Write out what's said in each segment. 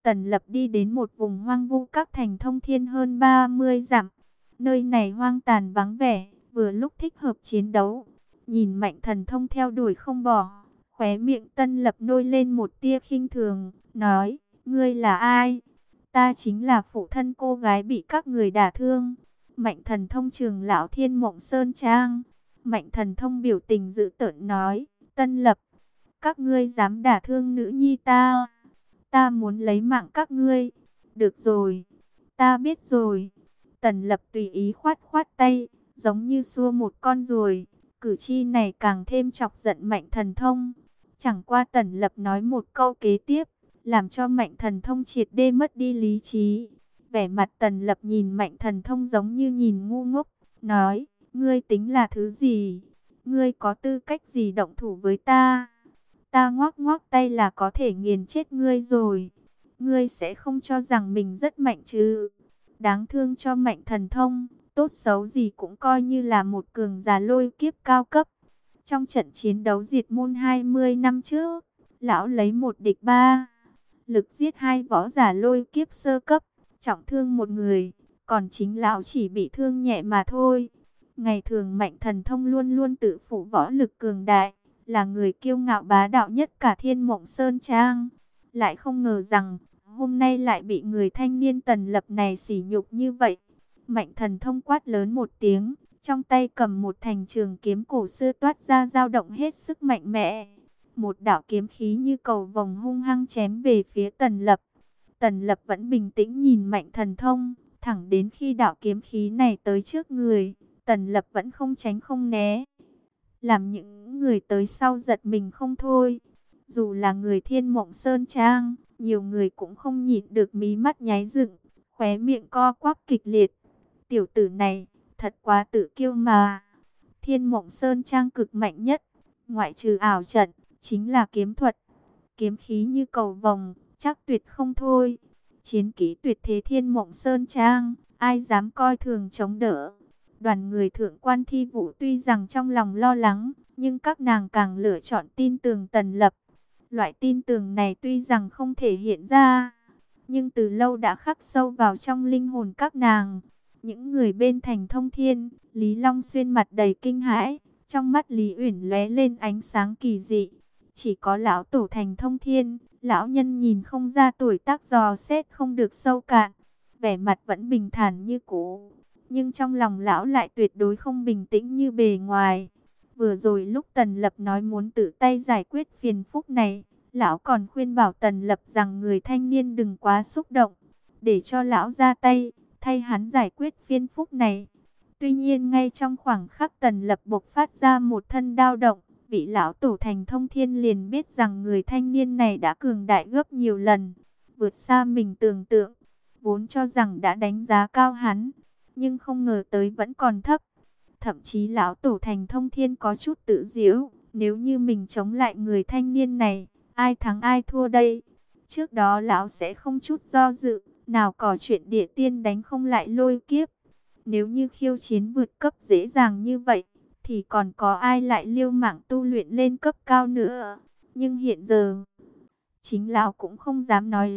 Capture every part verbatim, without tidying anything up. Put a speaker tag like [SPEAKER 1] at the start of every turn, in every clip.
[SPEAKER 1] Tần Lập đi đến một vùng hoang vu cách thành Thông Thiên hơn ba mươi dặm. Nơi này hoang tàn vắng vẻ, vừa lúc thích hợp chiến đấu. Nhìn Mạnh Thần Thông theo đuổi không bỏ, khóe miệng Tần Lập nôi lên một tia khinh thường, nói: "Ngươi là ai?" "Ta chính là phụ thân cô gái bị các người đả thương, Mạnh Thần Thông trưởng lão Thiên Mộng Sơn Trang." Mạnh Thần Thông biểu tình dữ tợn nói: "Tần Lập, các ngươi dám đả thương nữ nhi ta, ta muốn lấy mạng các ngươi." "Được rồi, ta biết rồi." Tần Lập tùy ý khoát khoát tay, giống như xua một con ruồi. Cử chi này càng thêm chọc giận Mạnh Thần Thông. Chẳng qua Tần Lập nói một câu kế tiếp, làm cho Mạnh Thần Thông triệt để mất đi lý trí. Vẻ mặt Tần Lập nhìn Mạnh Thần Thông giống như nhìn ngu ngốc, nói: "Ngươi tính là thứ gì? Ngươi có tư cách gì động thủ với ta? Ta ngoác ngoác tay là có thể nghiền chết ngươi rồi. Ngươi sẽ không cho rằng mình rất mạnh chứ?" Đáng thương cho Mạnh Thần Thông, tốt xấu gì cũng coi như là một cường giả lôi kiếp cao cấp. Trong trận chiến đấu diệt môn hai mươi năm trước, lão lấy một địch ba, lực giết hai võ giả lôi kiếp sơ cấp, trọng thương một người, còn chính lão chỉ bị thương nhẹ mà thôi. Ngày thường Mạnh Thần Thông luôn luôn tự phụ võ lực cường đại, là người kiêu ngạo bá đạo nhất cả Thiên Mộng Sơn Trang. Lại không ngờ rằng, hôm nay lại bị người thanh niên Tần Lập này sỉ nhục như vậy. Mạnh Thần Thông quát lớn một tiếng, trong tay cầm một thành trường kiếm cổ xưa toát ra dao động hết sức mạnh mẽ. Một đạo kiếm khí như cầu vồng hung hăng chém về phía Tần Lập. Tần Lập vẫn bình tĩnh nhìn Mạnh Thần Thông, thẳng đến khi đạo kiếm khí này tới trước người, Tần Lập vẫn không tránh không né, làm những người tới sau giật mình không thôi. Dù là người Thiên Mộng Sơn Trang, nhiều người cũng không nhịn được mí mắt nháy dựng, khóe miệng co quắp kịch liệt. Tiểu tử này, thật quá tự kiêu mà. Thiên Mộng Sơn Trang cực mạnh nhất, ngoại trừ ảo trận, chính là kiếm thuật. Kiếm khí như cầu vồng, chắc tuyệt không thôi. Chiến kỹ tuyệt thế Thiên Mộng Sơn Trang, ai dám coi thường chống đỡ. Đoàn người thượng quan Thi Vũ tuy rằng trong lòng lo lắng, nhưng các nàng càng lựa chọn tin tưởng Tần Lập. Loại tin tưởng này tuy rằng không thể hiện ra, nhưng từ lâu đã khắc sâu vào trong linh hồn các nàng. Những người bên thành Thông Thiên, Lý Long Xuyên mặt đầy kinh hãi, trong mắt Lý Uyển lóe lên ánh sáng kỳ dị. Chỉ có lão tổ thành Thông Thiên, lão nhân nhìn không ra tuổi tác dò xét không được sâu cạn, vẻ mặt vẫn bình thản như cũ, nhưng trong lòng lão lại tuyệt đối không bình tĩnh như bề ngoài. Vừa rồi lúc Tần Lập nói muốn tự tay giải quyết phiền phức này, lão còn khuyên bảo Tần Lập rằng người thanh niên đừng quá xúc động, để cho lão ra tay, thay hắn giải quyết phiền phức này. Tuy nhiên ngay trong khoảnh khắc Tần Lập bộc phát ra một thân đao động, vị lão tổ thành Thông Thiên liền biết rằng người thanh niên này đã cường đại gấp nhiều lần, vượt xa mình tưởng tượng. Vốn cho rằng đã đánh giá cao hắn, nhưng không ngờ tới vẫn còn thấp. Thậm chí lão tổ thành Thông Thiên có chút tự giễu, nếu như mình chống lại người thanh niên này, ai thắng ai thua đây? Trước đó lão sẽ không chút do dự, nào có chuyện địa tiên đánh không lại lôi kiếp. Nếu như khiêu chiến vượt cấp dễ dàng như vậy, thì còn có ai lại liêu mạng tu luyện lên cấp cao nữa. Nhưng hiện giờ, chính lão cũng không dám nói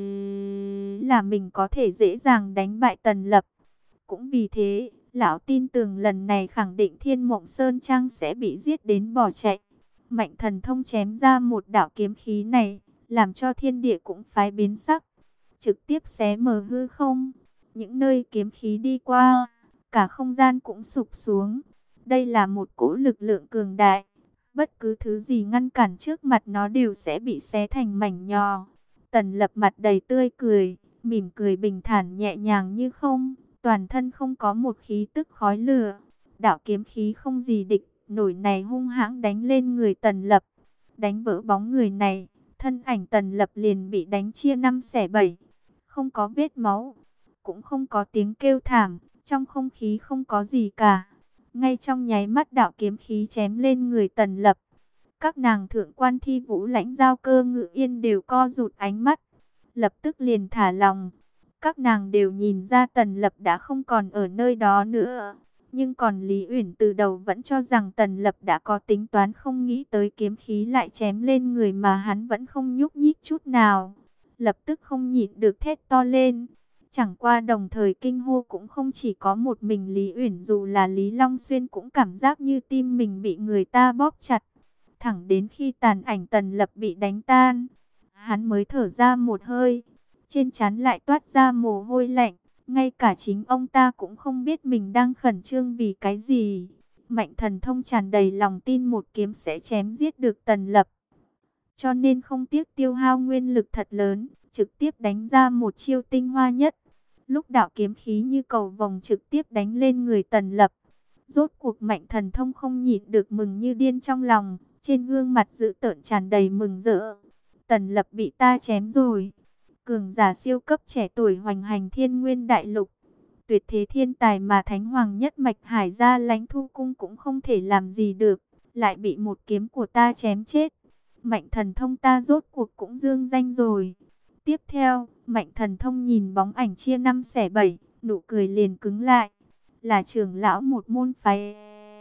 [SPEAKER 1] là mình có thể dễ dàng đánh bại Tần Lập. Cũng vì thế, lão tin tưởng lần này khẳng định Thiên Mộng Sơn Trang sẽ bị giết đến bỏ chạy. Mạnh Thần Thông chém ra một đạo kiếm khí này, làm cho thiên địa cũng phái biến sắc, trực tiếp xé mở hư không. Những nơi kiếm khí đi qua, cả không gian cũng sụp xuống. Đây là một cỗ lực lượng cường đại, bất cứ thứ gì ngăn cản trước mặt nó đều sẽ bị xé thành mảnh nhỏ. Tần Lập mặt đầy tươi cười, mỉm cười bình thản nhẹ nhàng như không, toàn thân không có một khí tức khói lửa. Đạo kiếm khí không gì địch nổi này hung hãng đánh lên người Tần Lập, đánh vỡ bóng người này, thân ảnh Tần Lập liền bị đánh chia năm xẻ bảy. Không có vết máu, cũng không có tiếng kêu thảm, trong không khí không có gì cả. Ngay trong nháy mắt đạo kiếm khí chém lên người Tần Lập, các nàng thượng quan Thi Vũ, Lãnh Giao Cơ, Ngự Yên đều co rụt ánh mắt, lập tức liền thả lòng. Các nàng đều nhìn ra Tần Lập đã không còn ở nơi đó nữa. Nhưng còn Lý Uyển từ đầu vẫn cho rằng Tần Lập đã có tính toán, không nghĩ tới kiếm khí lại chém lên người mà hắn vẫn không nhúc nhích chút nào. lập tức không nhịn được thét to lên. Chẳng qua đồng thời kinh hô cũng không chỉ có một mình Lý Uyển, dù là Lý Long Xuyên cũng cảm giác như tim mình bị người ta bóp chặt. Thẳng đến khi tàn ảnh Tần Lập bị đánh tan, hắn mới thở ra một hơi, trên trán lại toát ra mồ hôi lạnh. Ngay cả chính ông ta cũng không biết mình đang khẩn trương vì cái gì. Mạnh Thần Thông tràn đầy lòng tin một kiếm sẽ chém giết được Tần Lập, cho nên không tiếc tiêu hao nguyên lực thật lớn, trực tiếp đánh ra một chiêu tinh hoa nhất. Lúc đạo kiếm khí như cầu vồng trực tiếp đánh lên người Tần Lập, rốt cuộc Mạnh Thần Thông không nhịn được mừng như điên trong lòng, trên gương mặt dữ tợn tràn đầy mừng rỡ. Tần Lập bị ta chém rồi. Cường giả siêu cấp trẻ tuổi hoành hành Thiên Nguyên đại lục, tuyệt thế thiên tài mà Thánh Hoàng nhất mạch Hải Gia Lãnh Thu cung cũng không thể làm gì được, lại bị một kiếm của ta chém chết. Mạnh Thần Thông ta rốt cuộc cũng dương danh rồi. Tiếp theo, Mạnh Thần Thông nhìn bóng ảnh chia năm xẻ bảy, nụ cười liền cứng lại. Là trưởng lão một môn phái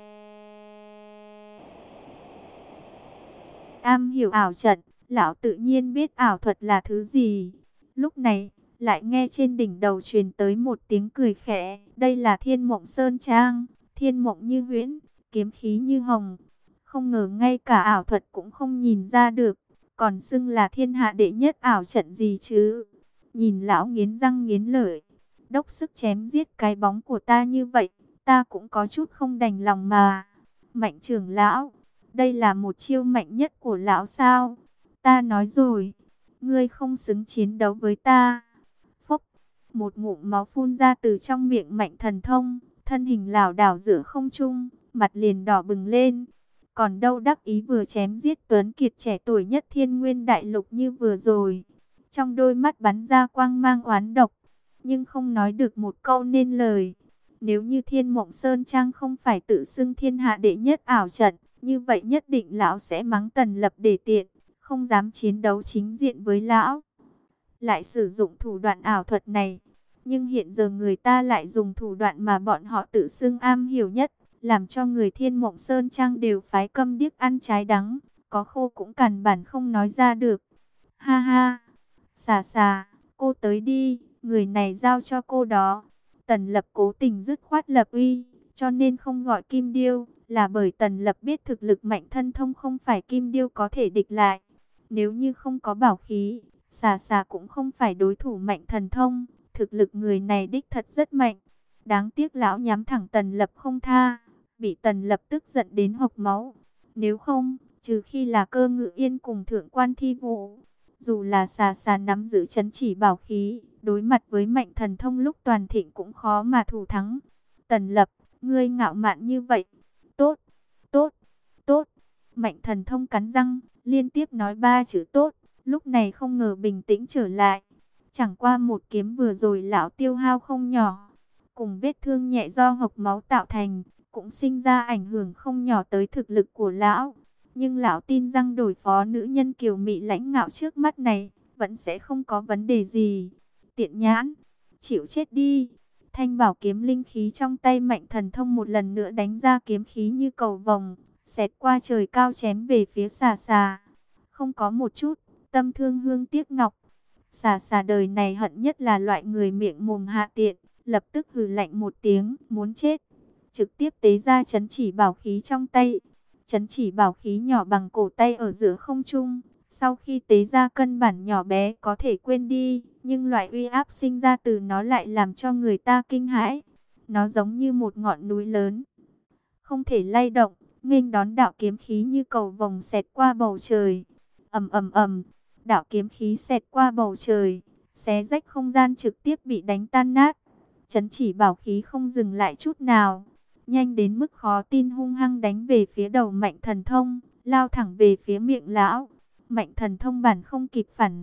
[SPEAKER 1] am hiểu ảo trận, lão tự nhiên biết ảo thuật là thứ gì. Lúc này, lại nghe trên đỉnh đầu truyền tới một tiếng cười khẽ. Đây là Thiên Mộng Sơn Trang, thiên mộng như huyễn, kiếm khí như hồng. Không ngờ ngay cả ảo thuật cũng không nhìn ra được, còn xưng là thiên hạ đệ nhất ảo trận gì chứ. Nhìn lão nghiến răng nghiến lợi, đốc sức chém giết cái bóng của ta như vậy, ta cũng có chút không đành lòng mà. Mạnh trưởng lão, đây là một chiêu mạnh nhất của lão sao? Ta nói rồi, ngươi không xứng chiến đấu với ta. Phốc, một ngụm máu phun ra từ trong miệng Mạnh Thần Thông, thân hình lảo đảo giữa không trung, mặt liền đỏ bừng lên. Còn đâu đắc ý vừa chém giết Tuấn Kiệt trẻ tuổi nhất Thiên Nguyên đại lục như vừa rồi. Trong đôi mắt bắn ra quang mang oán độc, nhưng không nói được một câu nên lời. Nếu như Thiên Mộng Sơn Trang không phải tự xưng thiên hạ đệ nhất ảo trận, như vậy nhất định lão sẽ mắng Tần Lập để tiện, không dám chiến đấu chính diện với lão. Lại sử dụng thủ đoạn ảo thuật này, nhưng hiện giờ người ta lại dùng thủ đoạn mà bọn họ tự xưng am hiểu nhất, làm cho người Thiên Mộng Sơn Trang đều phái câm điếc ăn trái đắng, có khô cũng cằn bản không nói ra được. Ha ha, xà xà, cô tới đi, người này giao cho cô đó. Tần Lập cố tình dứt khoát lập uy, cho nên không gọi Kim Điêu, là bởi Tần Lập biết thực lực Mạnh Thần Thông không phải Kim Điêu có thể địch lại. Nếu như không có bảo khí, xà xà cũng không phải đối thủ Mạnh Thần Thông. Thực lực người này đích thật rất mạnh. Đáng tiếc lão nhắm thẳng Tần Lập không tha, bị Tần Lập tức giận đến hộc máu. Nếu không, trừ khi là Cơ Ngự Yên cùng Thượng Quan Thi Vũ, dù là xà xà nắm giữ trấn chỉ bảo khí, đối mặt với Mạnh Thần Thông lúc toàn thịnh cũng khó mà thủ thắng. Tần Lập, ngươi ngạo mạn như vậy. Tốt, tốt, tốt. Mạnh Thần Thông cắn răng, liên tiếp nói ba chữ tốt, lúc này không ngờ bình tĩnh trở lại. Chẳng qua một kiếm vừa rồi lão tiêu hao không nhỏ, cùng vết thương nhẹ do hộc máu tạo thành, cũng sinh ra ảnh hưởng không nhỏ tới thực lực của lão. Nhưng lão tin rằng đổi phó nữ nhân kiều mị lãnh ngạo trước mắt này, vẫn sẽ không có vấn đề gì. Tiện nhãn, chịu chết đi. Thanh bảo kiếm linh khí trong tay Mạnh Thần Thông một lần nữa đánh ra kiếm khí như cầu vồng, xẹt qua trời cao chém về phía xà xà. Không có một chút tâm thương hương tiếc ngọc. Xà xà đời này hận nhất là loại người miệng mồm hạ tiện, lập tức hừ lạnh một tiếng, muốn chết. Trực tiếp tế ra trấn chỉ bảo khí trong tay. Trấn chỉ bảo khí nhỏ bằng cổ tay ở giữa không trung. Sau khi tế ra cân bản nhỏ bé có thể quên đi, nhưng loại uy áp sinh ra từ nó lại làm cho người ta kinh hãi. Nó giống như một ngọn núi lớn, không thể lay động, nghênh đón đạo kiếm khí như cầu vồng xẹt qua bầu trời. Ầm ầm ầm, đạo kiếm khí xẹt qua bầu trời, xé rách không gian trực tiếp bị đánh tan nát. Trấn chỉ bảo khí không dừng lại chút nào, nhanh đến mức khó tin hung hăng đánh về phía đầu Mạnh Thần Thông, lao thẳng về phía miệng lão. Mạnh Thần Thông bản không kịp phản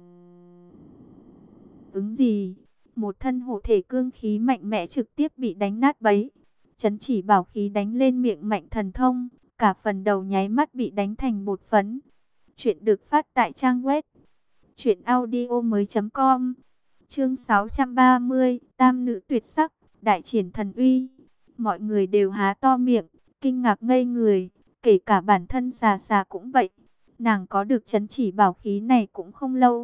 [SPEAKER 1] ứng gì, một thân hộ thể cương khí mạnh mẽ trực tiếp bị đánh nát bấy. Trấn chỉ bảo khí đánh lên miệng Mạnh Thần Thông, cả phần đầu nháy mắt bị đánh thành bột phấn. Chuyện được phát tại trang web truyện audio mới chấm com. Chương sáu trăm ba mươi, Tam nữ tuyệt sắc, đại triển thần uy. Mọi người đều há to miệng, kinh ngạc ngây người, kể cả bản thân xà xà cũng vậy. Nàng có được trấn chỉ bảo khí này cũng không lâu,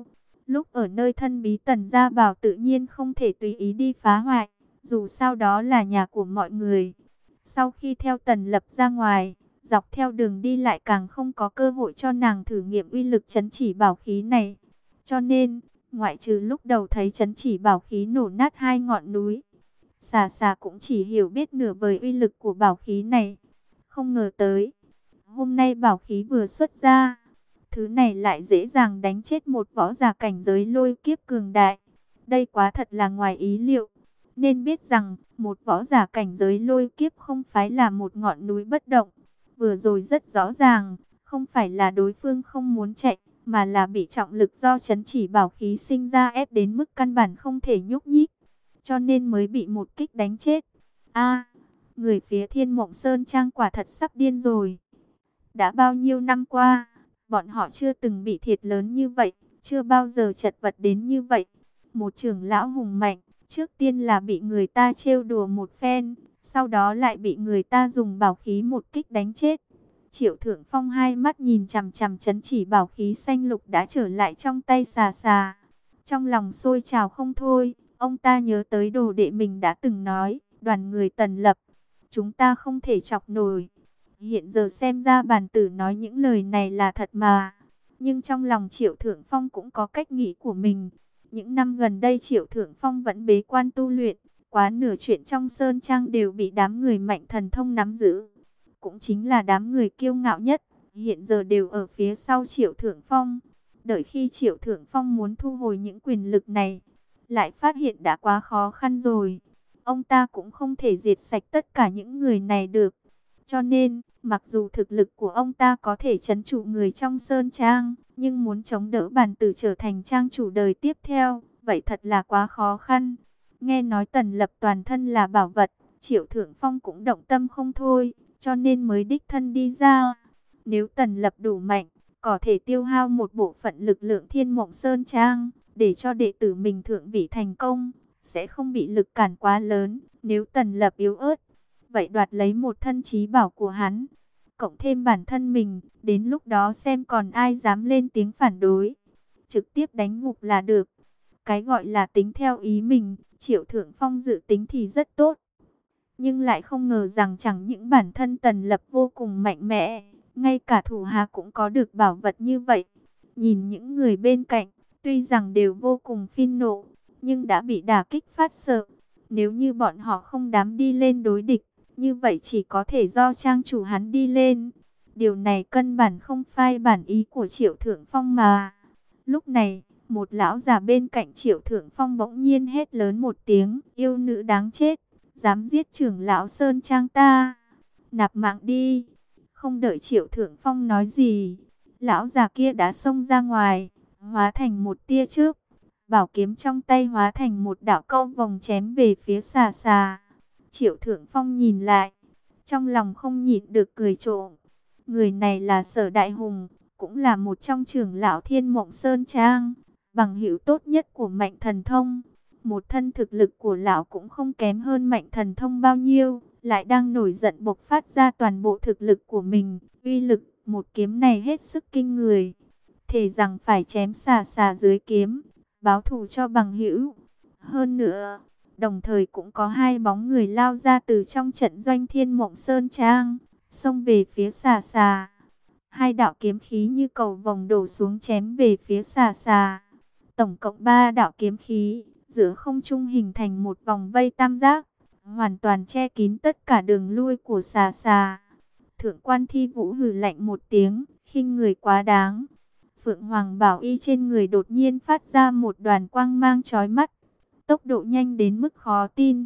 [SPEAKER 1] Lúc ở nơi thân bí Tần Gia Bảo tự nhiên không thể tùy ý đi phá hoại, dù sao đó là nhà của mọi người. Sau khi theo Tần Lập ra ngoài, dọc theo đường đi lại càng không có cơ hội cho nàng thử nghiệm uy lực chấn chỉ bảo khí này. Cho nên, ngoại trừ lúc đầu thấy chấn chỉ bảo khí nổ nát hai ngọn núi, xà xà cũng chỉ hiểu biết nửa vời uy lực của bảo khí này. Không ngờ tới, hôm nay bảo khí vừa xuất ra, thứ này lại dễ dàng đánh chết một võ giả cảnh giới lôi kiếp cường đại. Đây quá thật là ngoài ý liệu. Nên biết rằng, một võ giả cảnh giới lôi kiếp không phải là một ngọn núi bất động. Vừa rồi rất rõ ràng, không phải là đối phương không muốn chạy, mà là bị trọng lực do chấn chỉ bảo khí sinh ra ép đến mức căn bản không thể nhúc nhích. Cho nên mới bị một kích đánh chết. A, người phía Thiên Mộng Sơn Trang quả thật sắp điên rồi. Đã bao nhiêu năm qua, bọn họ chưa từng bị thiệt lớn như vậy, chưa bao giờ chật vật đến như vậy. Một trưởng lão hùng mạnh, trước tiên là bị người ta trêu đùa một phen, sau đó lại bị người ta dùng bảo khí một kích đánh chết. Triệu Thượng Phong hai mắt nhìn chằm chằm chấn chỉ bảo khí xanh lục đã trở lại trong tay xà xà. Trong lòng sôi trào không thôi, ông ta nhớ tới đồ đệ mình đã từng nói, đoàn người Tần Lập, chúng ta không thể chọc nổi. Hiện giờ xem ra bản tử nói những lời này là thật mà. Nhưng trong lòng Triệu Thượng Phong cũng có cách nghĩ của mình. Những năm gần đây Triệu Thượng Phong vẫn bế quan tu luyện. Quá nửa chuyện trong Sơn Trang đều bị đám người mạnh thần thông nắm giữ. Cũng chính là đám người kiêu ngạo nhất. Hiện giờ đều ở phía sau Triệu Thượng Phong. Đợi khi Triệu Thượng Phong muốn thu hồi những quyền lực này, lại phát hiện đã quá khó khăn rồi. Ông ta cũng không thể diệt sạch tất cả những người này được. Cho nên, mặc dù thực lực của ông ta có thể trấn trụ người trong Sơn Trang, nhưng muốn chống đỡ bản tử trở thành trang chủ đời tiếp theo, vậy thật là quá khó khăn. Nghe nói Tần Lập toàn thân là bảo vật, Triệu Thượng Phong cũng động tâm không thôi, cho nên mới đích thân đi ra. Nếu Tần Lập đủ mạnh, có thể tiêu hao một bộ phận lực lượng Thiên Mộng Sơn Trang, để cho đệ tử mình thượng vị thành công, sẽ không bị lực cản quá lớn. Nếu Tần Lập yếu ớt, vậy đoạt lấy một thân trí bảo của hắn, cộng thêm bản thân mình, đến lúc đó xem còn ai dám lên tiếng phản đối. Trực tiếp đánh ngục là được. Cái gọi là tính theo ý mình, Triệu Thượng Phong dự tính thì rất tốt. Nhưng lại không ngờ rằng chẳng những bản thân Tần Lập vô cùng mạnh mẽ, ngay cả thủ hạ cũng có được bảo vật như vậy. Nhìn những người bên cạnh, tuy rằng đều vô cùng phin nộ, nhưng đã bị đả kích phát sợ. Nếu như bọn họ không dám đi lên đối địch, như vậy chỉ có thể do trang chủ hắn đi lên. Điều này căn bản không phai bản ý của Triệu Thượng Phong mà. Lúc này, một lão già bên cạnh Triệu Thượng Phong bỗng nhiên hét lớn một tiếng, yêu nữ đáng chết, dám giết trưởng lão Sơn Trang ta, nạp mạng đi. Không đợi Triệu Thượng Phong nói gì, lão già kia đã xông ra ngoài, hóa thành một tia chớp, bảo kiếm trong tay hóa thành một đạo câu vòng chém về phía xà xà. Triệu Thượng Phong nhìn lại, trong lòng không nhịn được cười trộm. Người này là Sở Đại Hùng, cũng là một trong trưởng lão Thiên Mộng Sơn Trang, bằng hữu tốt nhất của Mạnh Thần Thông. Một thân thực lực của lão cũng không kém hơn Mạnh Thần Thông bao nhiêu, lại đang nổi giận bộc phát ra toàn bộ thực lực của mình. Uy lực một kiếm này hết sức kinh người, thề rằng phải chém xà xà dưới kiếm, báo thù cho bằng hữu. Hơn nữa, đồng thời cũng có hai bóng người lao ra từ trong trận doanh Thiên Mộng Sơn Trang, xông về phía xà xà. Hai đạo kiếm khí như cầu vồng đổ xuống chém về phía xà xà. Tổng cộng ba đạo kiếm khí, giữa không trung hình thành một vòng vây tam giác, hoàn toàn che kín tất cả đường lui của xà xà. Thượng quan Thi Vũ hừ lạnh một tiếng, khinh người quá đáng. Phượng Hoàng Bảo Y trên người đột nhiên phát ra một đoàn quang mang chói mắt, tốc độ nhanh đến mức khó tin,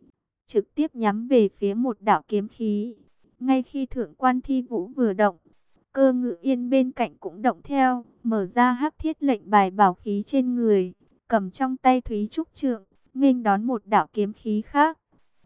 [SPEAKER 1] trực tiếp nhắm về phía một đạo kiếm khí. Ngay khi Thượng quan Thi Vũ vừa động, Cơ Ngự Yên bên cạnh cũng động theo, mở ra hắc thiết lệnh bài bảo khí trên người, cầm trong tay Thúy Trúc Trượng, nghênh đón một đạo kiếm khí khác.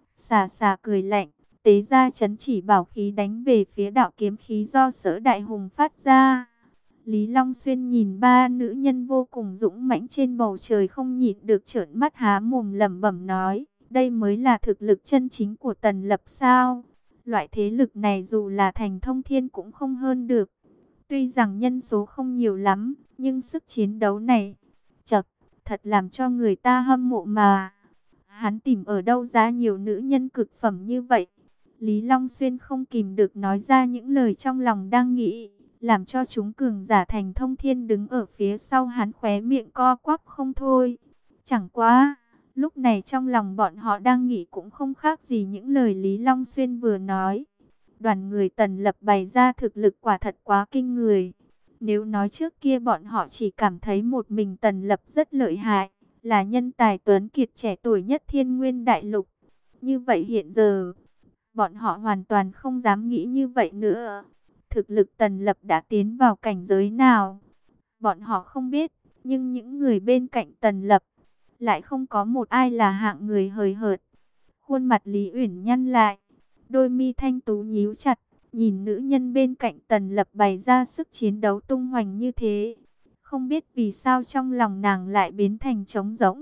[SPEAKER 1] Xà xà cười lạnh, tế ra chấn chỉ bảo khí đánh về phía đạo kiếm khí do Sở Đại Hùng phát ra. Lý Long Xuyên nhìn ba nữ nhân vô cùng dũng mãnh trên bầu trời không nhịn được trợn mắt há mồm lẩm bẩm nói, đây mới là thực lực chân chính của Tần Lập sao? Loại thế lực này dù là thành thông thiên cũng không hơn được. Tuy rằng nhân số không nhiều lắm, nhưng sức chiến đấu này Chậc, thật làm cho người ta hâm mộ mà. Hắn tìm ở đâu ra nhiều nữ nhân cực phẩm như vậy? Lý Long Xuyên không kìm được nói ra những lời trong lòng đang nghĩ, làm cho chúng cường giả thành thông thiên đứng ở phía sau hắn khóe miệng co quắp không thôi. Chẳng quá, lúc này trong lòng bọn họ đang nghĩ cũng không khác gì những lời Lý Long Xuyên vừa nói. Đoàn người Tần Lập bày ra thực lực quả thật quá kinh người. Nếu nói trước kia bọn họ chỉ cảm thấy một mình Tần Lập rất lợi hại, là nhân tài tuấn kiệt trẻ tuổi nhất Thiên Nguyên Đại Lục. Như vậy hiện giờ, bọn họ hoàn toàn không dám nghĩ như vậy nữa. Thực lực Tần Lập đã tiến vào cảnh giới nào? Bọn họ không biết, nhưng những người bên cạnh Tần Lập lại không có một ai là hạng người hời hợt. Khuôn mặt Lý Uyển nhăn lại, đôi mi thanh tú nhíu chặt, nhìn nữ nhân bên cạnh Tần Lập bày ra sức chiến đấu tung hoành như thế. Không biết vì sao trong lòng nàng lại biến thành trống rỗng.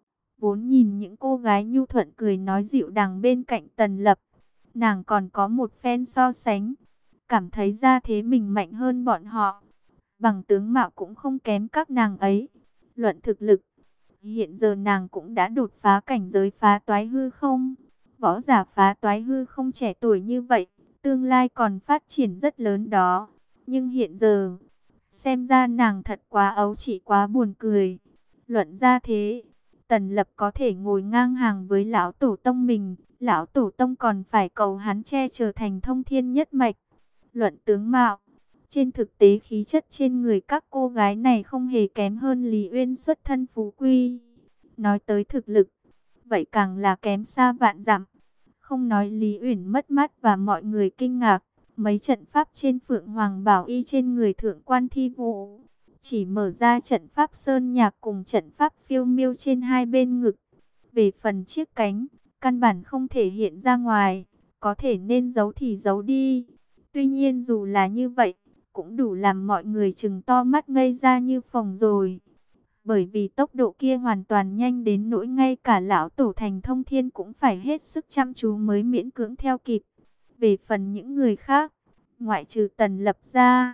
[SPEAKER 1] Vốn nhìn những cô gái nhu thuận cười nói dịu dàng bên cạnh Tần Lập, nàng còn có một phen so sánh, cảm thấy ra thế mình mạnh hơn bọn họ. Bằng tướng mạo cũng không kém các nàng ấy. Luận thực lực, hiện giờ nàng cũng đã đột phá cảnh giới phá toái hư không. Võ giả phá toái hư không trẻ tuổi như vậy, tương lai còn phát triển rất lớn đó. Nhưng hiện giờ, xem ra nàng thật quá ấu chỉ, quá buồn cười. Luận ra thế, Tần Lập có thể ngồi ngang hàng với lão tổ tông mình. Lão tổ tông còn phải cầu hắn che chở thành thông thiên nhất mạch. Luận tướng mạo, trên thực tế khí chất trên người các cô gái này không hề kém hơn Lý Uyên xuất thân phú quý. Nói tới thực lực, vậy càng là kém xa vạn dặm. Không nói Lý Uyển mất mát và mọi người kinh ngạc, mấy trận pháp trên Phượng Hoàng Bảo Y trên người Thượng Quan Thi Vũ, chỉ mở ra trận pháp sơn nhạc cùng trận pháp phiêu miêu trên hai bên ngực. Về phần chiếc cánh, căn bản không thể hiện ra ngoài, có thể nên giấu thì giấu đi. Tuy nhiên dù là như vậy, cũng đủ làm mọi người chừng to mắt ngây ra như phồng rồi. Bởi vì tốc độ kia hoàn toàn nhanh đến nỗi ngay cả lão tổ thành thông thiên cũng phải hết sức chăm chú mới miễn cưỡng theo kịp. Về phần những người khác, ngoại trừ Tần Lập ra,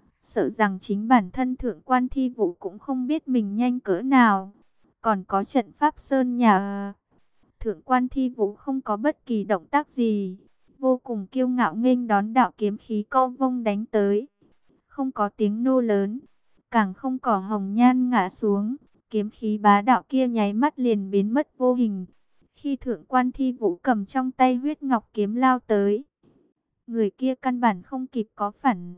[SPEAKER 1] sợ rằng chính bản thân Thượng Quan Thi Vũ cũng không biết mình nhanh cỡ nào. Còn có trận pháp sơn nhà, Thượng Quan Thi Vũ không có bất kỳ động tác gì, vô cùng kiêu ngạo nghênh đón đạo kiếm khí câu vông đánh tới. Không có tiếng nô lớn, càng không có hồng nhan ngã xuống, kiếm khí bá đạo kia nháy mắt liền biến mất vô hình. Khi Thượng Quan Thi Vũ cầm trong tay huyết ngọc kiếm lao tới, người kia căn bản không kịp có phản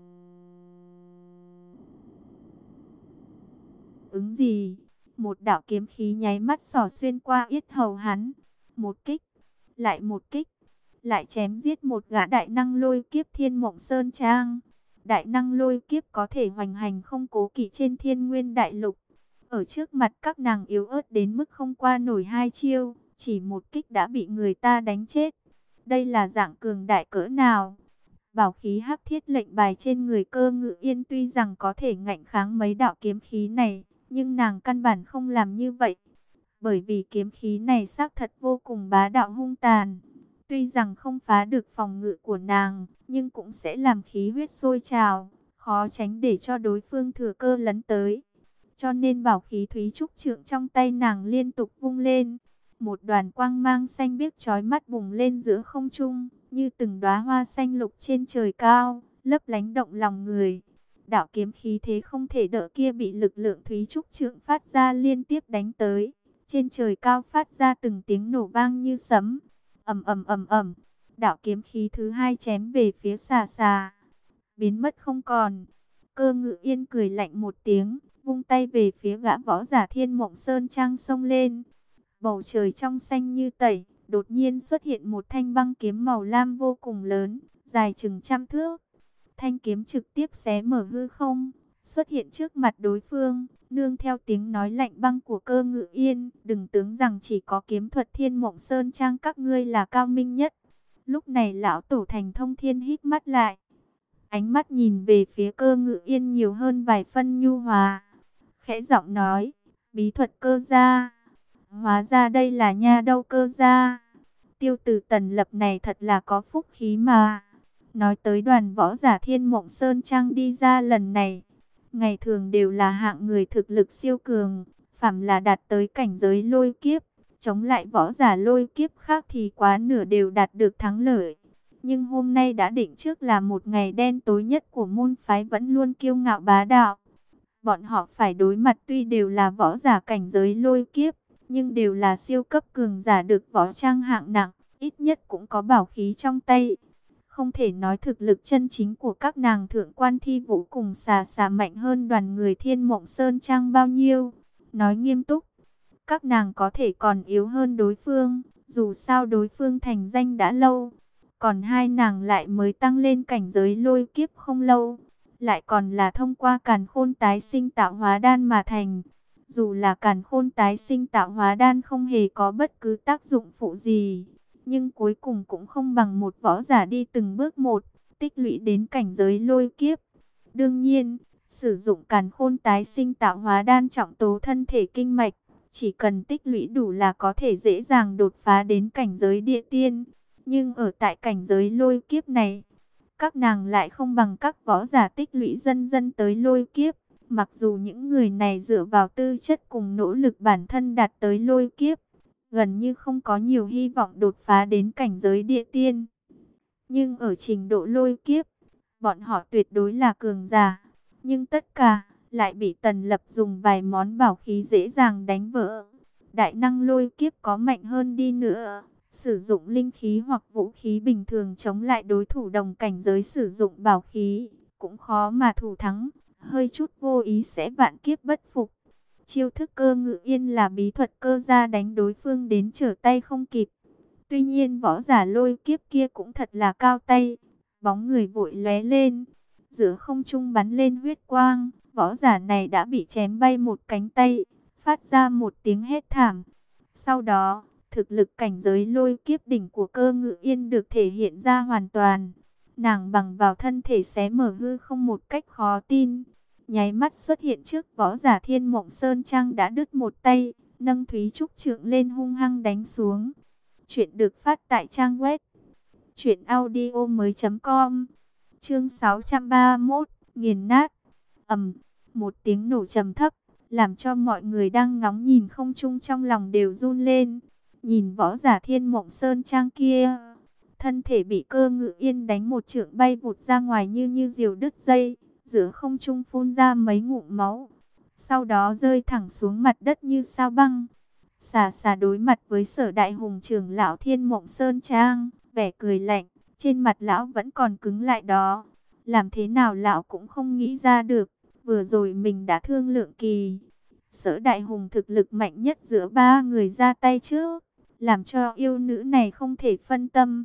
[SPEAKER 1] ứng gì. Một đạo kiếm khí nháy mắt xỏ xuyên qua yết hầu hắn. Một kích, lại một kích, lại chém giết một gã đại năng lôi kiếp Thiên Mộng Sơn Trang. Đại năng lôi kiếp có thể hoành hành không cố kỵ trên Thiên Nguyên Đại Lục. Ở trước mặt các nàng yếu ớt đến mức không qua nổi hai chiêu, chỉ một kích đã bị người ta đánh chết. Đây là dạng cường đại cỡ nào? Bảo khí hắc thiết lệnh bài trên người Cơ Ngự Yên tuy rằng có thể ngạnh kháng mấy đạo kiếm khí này, nhưng nàng căn bản không làm như vậy. Bởi vì kiếm khí này xác thật vô cùng bá đạo hung tàn. Tuy rằng không phá được phòng ngự của nàng, nhưng cũng sẽ làm khí huyết sôi trào, khó tránh để cho đối phương thừa cơ lấn tới. Cho nên bảo khí thúy trúc trượng trong tay nàng liên tục vung lên. Một đoàn quang mang xanh biếc chói mắt bùng lên giữa không trung, như từng đóa hoa xanh lục trên trời cao, lấp lánh động lòng người. Đạo kiếm khí thế không thể đỡ kia bị lực lượng thúy trúc trượng phát ra liên tiếp đánh tới. Trên trời cao phát ra từng tiếng nổ vang như sấm. Ầm ầm ầm ầm, đạo kiếm khí thứ hai chém về phía xà xà, biến mất không còn. Cơ Ngự Yên cười lạnh một tiếng, vung tay về phía gã võ giả Thiên Mộng Sơn Trang xông lên. Bầu trời trong xanh như tẩy, đột nhiên xuất hiện một thanh băng kiếm màu lam vô cùng lớn, dài chừng trăm thước. Thanh kiếm trực tiếp xé mở hư không, xuất hiện trước mặt đối phương, nương theo tiếng nói lạnh băng của Cơ Ngự Yên, đừng tưởng rằng chỉ có kiếm thuật Thiên Mộng Sơn Trang các ngươi là cao minh nhất. Lúc này lão tổ thành thông thiên hít mắt lại, ánh mắt nhìn về phía Cơ Ngự Yên nhiều hơn vài phân nhu hòa, khẽ giọng nói, bí thuật Cơ gia, hóa ra đây là nha đâu Cơ gia. Tiêu tử Tần Lập này thật là có phúc khí mà. Nói tới đoàn võ giả Thiên Mộng Sơn Trang đi ra lần này, ngày thường đều là hạng người thực lực siêu cường, phàm là đạt tới cảnh giới lôi kiếp, chống lại võ giả lôi kiếp khác thì quá nửa đều đạt được thắng lợi. Nhưng hôm nay đã định trước là một ngày đen tối nhất của môn phái vẫn luôn kiêu ngạo bá đạo. Bọn họ phải đối mặt tuy đều là võ giả cảnh giới lôi kiếp, nhưng đều là siêu cấp cường giả được võ trang hạng nặng, ít nhất cũng có bảo khí trong tay. Không thể nói thực lực chân chính của các nàng thượng quan thi vũ cùng xà xà mạnh hơn đoàn người Thiên Mộng Sơn Trang bao nhiêu. Nói nghiêm túc, các nàng có thể còn yếu hơn đối phương, dù sao đối phương thành danh đã lâu. Còn hai nàng lại mới tăng lên cảnh giới lôi kiếp không lâu, lại còn là thông qua càn khôn tái sinh tạo hóa đan mà thành. Dù là càn khôn tái sinh tạo hóa đan không hề có bất cứ tác dụng phụ gì, nhưng cuối cùng cũng không bằng một võ giả đi từng bước một, tích lũy đến cảnh giới lôi kiếp. Đương nhiên, sử dụng càn khôn tái sinh tạo hóa đan trọng tố thân thể kinh mạch, chỉ cần tích lũy đủ là có thể dễ dàng đột phá đến cảnh giới địa tiên. Nhưng ở tại cảnh giới lôi kiếp này, các nàng lại không bằng các võ giả tích lũy dần dần tới lôi kiếp. Mặc dù những người này dựa vào tư chất cùng nỗ lực bản thân đạt tới lôi kiếp, gần như không có nhiều hy vọng đột phá đến cảnh giới địa tiên. Nhưng ở trình độ lôi kiếp, bọn họ tuyệt đối là cường giả. Nhưng tất cả lại bị Tần Lập dùng vài món bảo khí dễ dàng đánh vỡ. Đại năng lôi kiếp có mạnh hơn đi nữa, sử dụng linh khí hoặc vũ khí bình thường chống lại đối thủ đồng cảnh giới sử dụng bảo khí, cũng khó mà thủ thắng, hơi chút vô ý sẽ vạn kiếp bất phục. Chiêu thức Cơ Ngự Yên là bí thuật cơ gia đánh đối phương đến trở tay không kịp. Tuy nhiên võ giả lôi kiếp kia cũng thật là cao tay, bóng người vội lóe lên, giữa không trung bắn lên huyết quang, võ giả này đã bị chém bay một cánh tay, phát ra một tiếng hét thảm. Sau đó, thực lực cảnh giới lôi kiếp đỉnh của Cơ Ngự Yên được thể hiện ra hoàn toàn. Nàng bằng vào thân thể xé mở hư không một cách khó tin, nháy mắt xuất hiện trước võ giả Thiên Mộng Sơn Trang đã đứt một tay, nâng Thúy Trúc trượng lên hung hăng đánh xuống. Chuyện được phát tại trang web truyện audio mới chấm com. Chương sáu trăm ba mươi mốt, nghiền nát. Ầm, một tiếng nổ trầm thấp, làm cho mọi người đang ngóng nhìn không trung trong lòng đều run lên. Nhìn võ giả Thiên Mộng Sơn Trang kia, thân thể bị Cơ Ngự Yên đánh một trượng bay vụt ra ngoài như như diều đứt dây, giữa không trung phun ra mấy ngụm máu, sau đó rơi thẳng xuống mặt đất như sao băng. Xà xà đối mặt với Sở Đại Hùng trưởng lão Thiên Mộng Sơn Trang, vẻ cười lạnh, trên mặt lão vẫn còn cứng lại đó. Làm thế nào lão cũng không nghĩ ra được, vừa rồi mình đã thương lượng kỳ. Sở Đại Hùng thực lực mạnh nhất giữa ba người ra tay trước, làm cho yêu nữ này không thể phân tâm.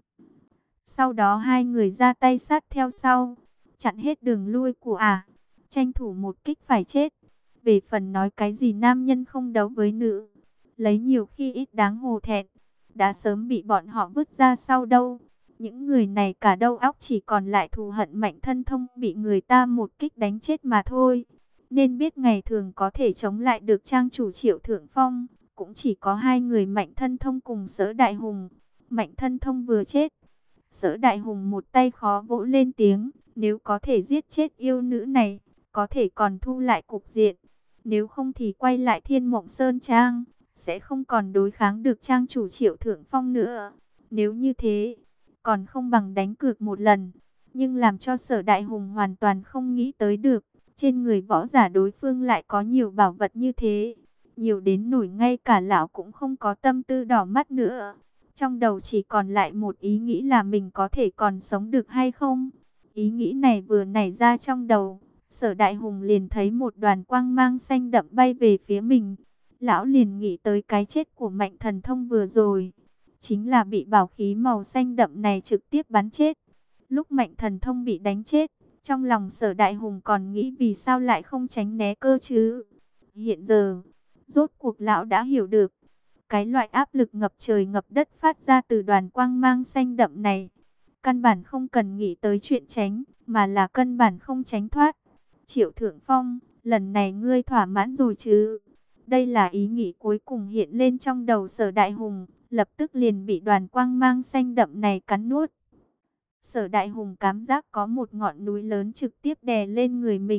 [SPEAKER 1] Sau đó hai người ra tay sát theo sau, chặn hết đường lui của ả, tranh thủ một kích phải chết. Về phần nói cái gì nam nhân không đấu với nữ, lấy nhiều khi ít đáng hổ thẹn, đã sớm bị bọn họ vứt ra sau đâu. Những người này cả đầu óc chỉ còn lại thù hận Mạnh Thân Thông bị người ta một kích đánh chết mà thôi. Nên biết ngày thường có thể chống lại được trang chủ Triệu Thượng Phong, cũng chỉ có hai người Mạnh Thân Thông cùng Sở Đại Hùng. Mạnh Thân Thông vừa chết, Sở Đại Hùng một tay khó vỗ lên tiếng, nếu có thể giết chết yêu nữ này, có thể còn thu lại cục diện. Nếu không thì quay lại Thiên Mộng Sơn Trang, sẽ không còn đối kháng được trang chủ Triệu Thượng Phong nữa. Nếu như thế, còn không bằng đánh cược một lần. Nhưng làm cho Sở Đại Hùng hoàn toàn không nghĩ tới được, trên người võ giả đối phương lại có nhiều bảo vật như thế. Nhiều đến nổi ngay cả lão cũng không có tâm tư đỏ mắt nữa. Trong đầu chỉ còn lại một ý nghĩ là mình có thể còn sống được hay không. Ý nghĩ này vừa nảy ra trong đầu, Sở Đại Hùng liền thấy một đoàn quang mang xanh đậm bay về phía mình. Lão liền nghĩ tới cái chết của Mạnh Thần Thông vừa rồi, chính là bị bảo khí màu xanh đậm này trực tiếp bắn chết. Lúc Mạnh Thần Thông bị đánh chết, trong lòng Sở Đại Hùng còn nghĩ vì sao lại không tránh né cơ chứ. Hiện giờ, rốt cuộc lão đã hiểu được, cái loại áp lực ngập trời ngập đất phát ra từ đoàn quang mang xanh đậm này, căn bản không cần nghĩ tới chuyện tránh, mà là căn bản không tránh thoát. Triệu Thượng Phong, lần này ngươi thỏa mãn rồi chứ? Đây là ý nghĩ cuối cùng hiện lên trong đầu Sở Đại Hùng, lập tức liền bị đoàn quang mang xanh đậm này cắn nuốt. Sở Đại Hùng cảm giác có một ngọn núi lớn trực tiếp đè lên người mình,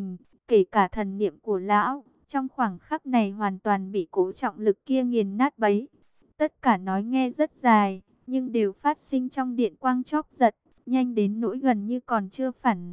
[SPEAKER 1] Kể cả thần niệm của lão, trong khoảng khắc này hoàn toàn bị cố trọng lực kia nghiền nát bấy. Tất cả nói nghe rất dài, nhưng đều phát sinh trong điện quang chóp giật, nhanh đến nỗi gần như còn chưa phản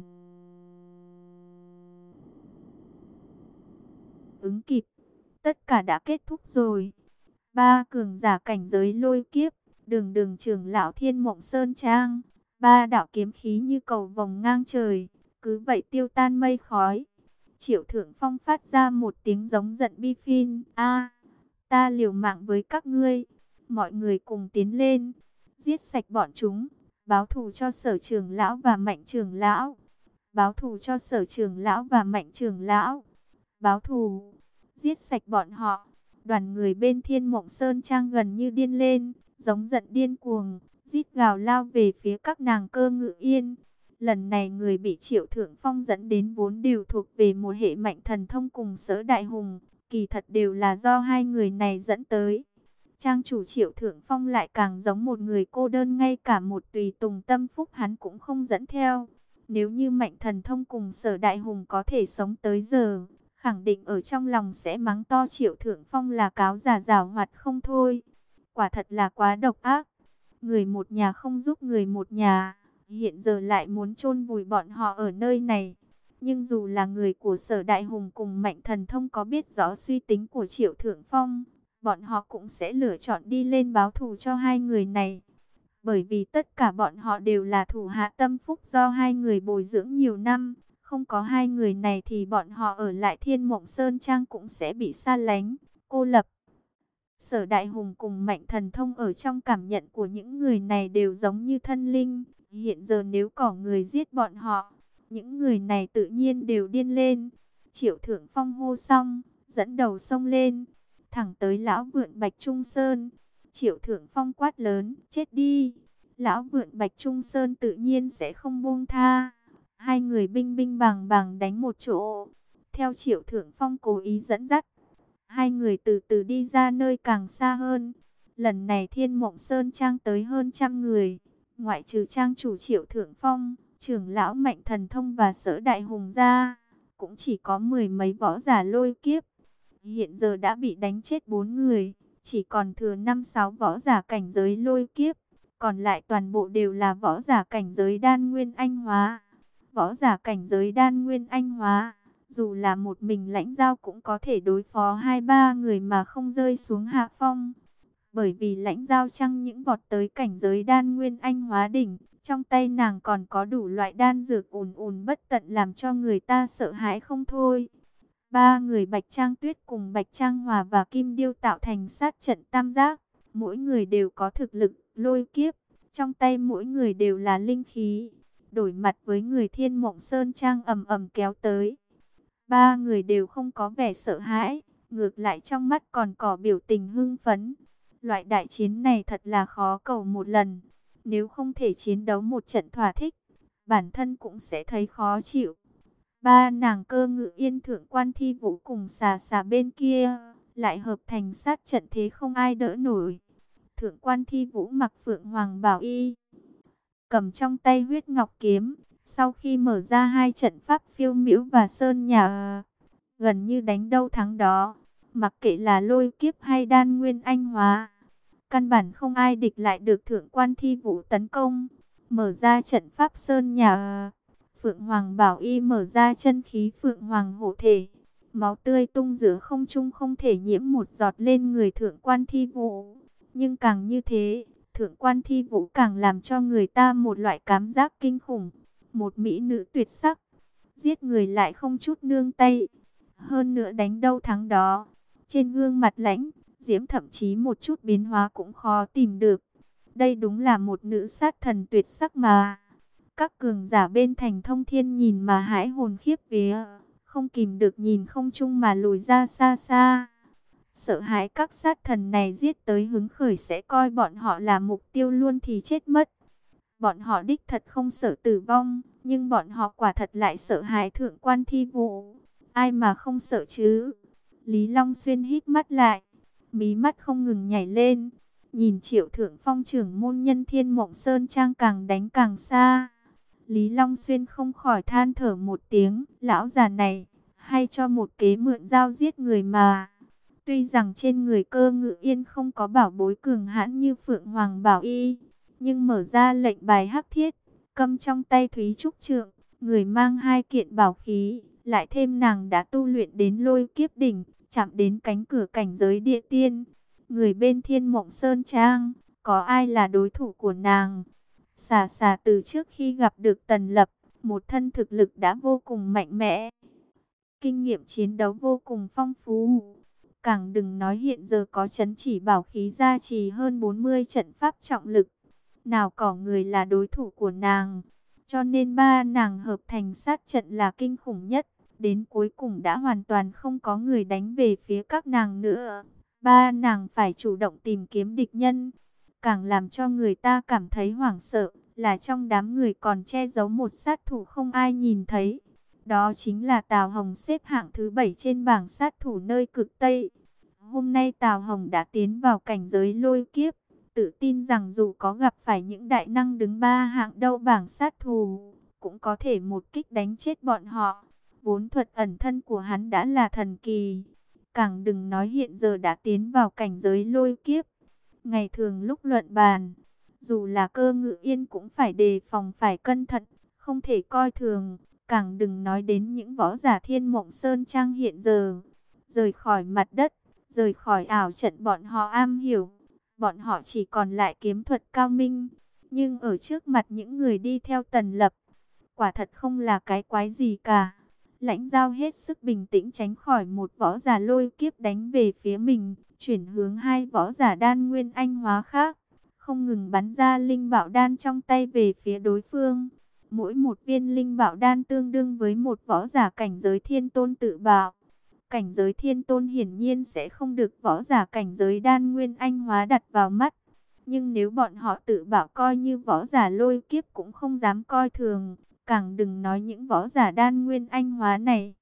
[SPEAKER 1] ứng kịp. Tất cả đã kết thúc rồi. Ba cường giả cảnh giới lôi kiếp, đường đường trưởng lão Thiên Mộng Sơn Trang, ba đạo kiếm khí như cầu vồng ngang trời, cứ vậy tiêu tan mây khói. Triệu Thượng Phong phát ra một tiếng giống giận bi phin, a, ta liều mạng với các ngươi, mọi người cùng tiến lên, giết sạch bọn chúng, báo thù cho Sở trưởng lão và Mạnh trưởng lão, báo thù cho Sở trưởng lão và Mạnh trưởng lão, báo thù, giết sạch bọn họ. Đoàn người bên Thiên Mộng Sơn Trang gần như điên lên, giống giận điên cuồng, rít gào lao về phía các nàng Cơ Ngự Yên. Lần này người bị Triệu Thượng Phong dẫn đến vốn đều thuộc về một hệ mạnh thần thông cùng Sở Đại Hùng, kỳ thật đều là do hai người này dẫn tới. Trang chủ Triệu Thượng Phong lại càng giống một người cô đơn, ngay cả một tùy tùng tâm phúc hắn cũng không dẫn theo. Nếu như mạnh thần thông cùng Sở Đại Hùng có thể sống tới giờ, khẳng định ở trong lòng sẽ mắng to Triệu Thượng Phong là cáo giả giảo hoạt không thôi. Quả thật là quá độc ác. Người một nhà không giúp người một nhà, hiện giờ lại muốn chôn vùi bọn họ ở nơi này. Nhưng dù là người của Sở Đại Hùng cùng Mạnh Thần Thông có biết rõ suy tính của Triệu Thượng Phong, bọn họ cũng sẽ lựa chọn đi lên báo thù cho hai người này. Bởi vì tất cả bọn họ đều là thủ hạ tâm phúc do hai người bồi dưỡng nhiều năm. Không có hai người này thì bọn họ ở lại Thiên Mộng Sơn Trang cũng sẽ bị xa lánh, cô lập. Sở Đại Hùng cùng Mạnh Thần Thông ở trong cảm nhận của những người này đều giống như thân linh. Hiện giờ nếu có người giết bọn họ, những người này tự nhiên đều điên lên. Triệu Thượng Phong hô xong, dẫn đầu xông lên, thẳng tới lão vượn Bạch Trung Sơn. Triệu Thượng Phong quát lớn, chết đi. Lão vượn Bạch Trung Sơn tự nhiên sẽ không buông tha. Hai người binh binh bàng bàng đánh một chỗ. Theo Triệu Thượng Phong cố ý dẫn dắt, hai người từ từ đi ra nơi càng xa hơn. Lần này Thiên Mộng Sơn Trang tới hơn trăm người, ngoại trừ trang chủ Triệu Thượng Phong, trưởng lão Mạnh Thần Thông và Sở Đại Hùng ra, cũng chỉ có mười mấy võ giả lôi kiếp. Hiện giờ đã bị đánh chết bốn người, chỉ còn thừa năm sáu võ giả cảnh giới lôi kiếp, còn lại toàn bộ đều là võ giả cảnh giới đan nguyên anh hóa. Võ giả cảnh giới đan nguyên anh hóa, dù là một mình lãnh giao cũng có thể đối phó hai ba người mà không rơi xuống hạ phong. Bởi vì lãnh giao chẳng những vọt tới cảnh giới đan nguyên anh hóa đỉnh, trong tay nàng còn có đủ loại đan dược ùn ùn bất tận làm cho người ta sợ hãi không thôi. Ba người Bạch Trang Tuyết cùng Bạch Trang Hòa và Kim Điêu tạo thành sát trận tam giác, mỗi người đều có thực lực lôi kiếp, trong tay mỗi người đều là linh khí. Đổi mặt với người Thiên Mộng Sơn Trang ầm ầm kéo tới, ba người đều không có vẻ sợ hãi, ngược lại trong mắt còn có biểu tình hưng phấn. Loại đại chiến này thật là khó cầu một lần, nếu không thể chiến đấu một trận thỏa thích, bản thân cũng sẽ thấy khó chịu. Ba nàng Cơ Ngự Yên, Thượng Quan Thi Vũ cùng xà xà bên kia, lại hợp thành sát trận thế không ai đỡ nổi. Thượng Quan Thi Vũ mặc Phượng Hoàng Bảo Y, cầm trong tay huyết ngọc kiếm, sau khi mở ra hai trận pháp phiêu miễu và sơn nhà, gần như đánh đâu thắng đó. Mặc kệ là lôi kiếp hay đan nguyên anh hóa, căn bản không ai địch lại được Thượng Quan Thi Vũ tấn công. Mở ra trận pháp sơn nhà, Phượng Hoàng Bảo Y mở ra chân khí Phượng Hoàng hộ thể, máu tươi tung giữa không trung không thể nhiễm một giọt lên người Thượng Quan Thi Vũ. Nhưng càng như thế, Thượng Quan Thi Vũ càng làm cho người ta một loại cảm giác kinh khủng. Một mỹ nữ tuyệt sắc, giết người lại không chút nương tay, hơn nữa đánh đâu thắng đó. Trên gương mặt lãnh diễm thậm chí một chút biến hóa cũng khó tìm được. Đây đúng là một nữ sát thần tuyệt sắc mà. Các cường giả bên thành Thông Thiên nhìn mà hãi hồn khiếp vía, không kìm được nhìn không chung mà lùi ra xa xa. Sợ hãi các sát thần này giết tới hứng khởi sẽ coi bọn họ là mục tiêu luôn thì chết mất. Bọn họ đích thật không sợ tử vong, nhưng bọn họ quả thật lại sợ hãi Thượng Quan Thi Vũ. Ai mà không sợ chứ? Lý Long Xuyên hít mắt lại, mí mắt không ngừng nhảy lên, nhìn Triệu Thượng Phong trưởng môn nhân Thiên Mộng Sơn Trang càng đánh càng xa. Lý Long Xuyên không khỏi than thở một tiếng, lão già này, hay cho một kế mượn dao giết người mà. Tuy rằng trên người Cơ Ngự Yên không có bảo bối cường hãn như Phượng Hoàng Bảo Y, nhưng mở ra lệnh bài hắc thiết, cầm trong tay Thúy Trúc Trượng, người mang hai kiện bảo khí, lại thêm nàng đã tu luyện đến Lôi Kiếp đỉnh, chạm đến cánh cửa cảnh giới địa tiên. Người bên Thiên Mộng Sơn Trang, có ai là đối thủ của nàng? Xà xà từ trước khi gặp được Tần Lập, một thân thực lực đã vô cùng mạnh mẽ, kinh nghiệm chiến đấu vô cùng phong phú. Càng đừng nói hiện giờ có chấn chỉ bảo khí gia trì hơn bốn mươi trận pháp trọng lực. Nào có người là đối thủ của nàng. Cho nên ba nàng hợp thành sát trận là kinh khủng nhất. Đến cuối cùng đã hoàn toàn không có người đánh về phía các nàng nữa. Ba nàng phải chủ động tìm kiếm địch nhân. Càng làm cho người ta cảm thấy hoảng sợ là trong đám người còn che giấu một sát thủ không ai nhìn thấy. Đó chính là Tào Hồng, xếp hạng thứ bảy trên bảng sát thủ nơi cực Tây. Hôm nay Tào Hồng đã tiến vào cảnh giới Lôi Kiếp, tự tin rằng dù có gặp phải những đại năng đứng ba hạng đầu bảng sát thủ, cũng có thể một kích đánh chết bọn họ. Vốn thuật ẩn thân của hắn đã là thần kỳ, càng đừng nói hiện giờ đã tiến vào cảnh giới Lôi Kiếp. Ngày thường lúc luận bàn, dù là Cơ Ngự Yên cũng phải đề phòng, phải cẩn thận, không thể coi thường. Càng đừng nói đến những võ giả Thiên Mộng Sơn Trang hiện giờ. Rời khỏi mặt đất, rời khỏi ảo trận bọn họ am hiểu. Bọn họ chỉ còn lại kiếm thuật cao minh. Nhưng ở trước mặt những người đi theo Tần Lập, quả thật không là cái quái gì cả. Lãnh Giao hết sức bình tĩnh tránh khỏi một võ giả Lôi Kiếp đánh về phía mình, chuyển hướng hai võ giả đan nguyên anh hóa khác, không ngừng bắn ra linh bảo đan trong tay về phía đối phương. Mỗi một viên linh bảo đan tương đương với một võ giả cảnh giới thiên tôn tự bạo. Cảnh giới thiên tôn hiển nhiên sẽ không được võ giả cảnh giới đan nguyên anh hóa đặt vào mắt. Nhưng nếu bọn họ tự bảo, coi như võ giả Lôi Kiếp cũng không dám coi thường. Càng đừng nói những võ giả đan nguyên anh hóa này.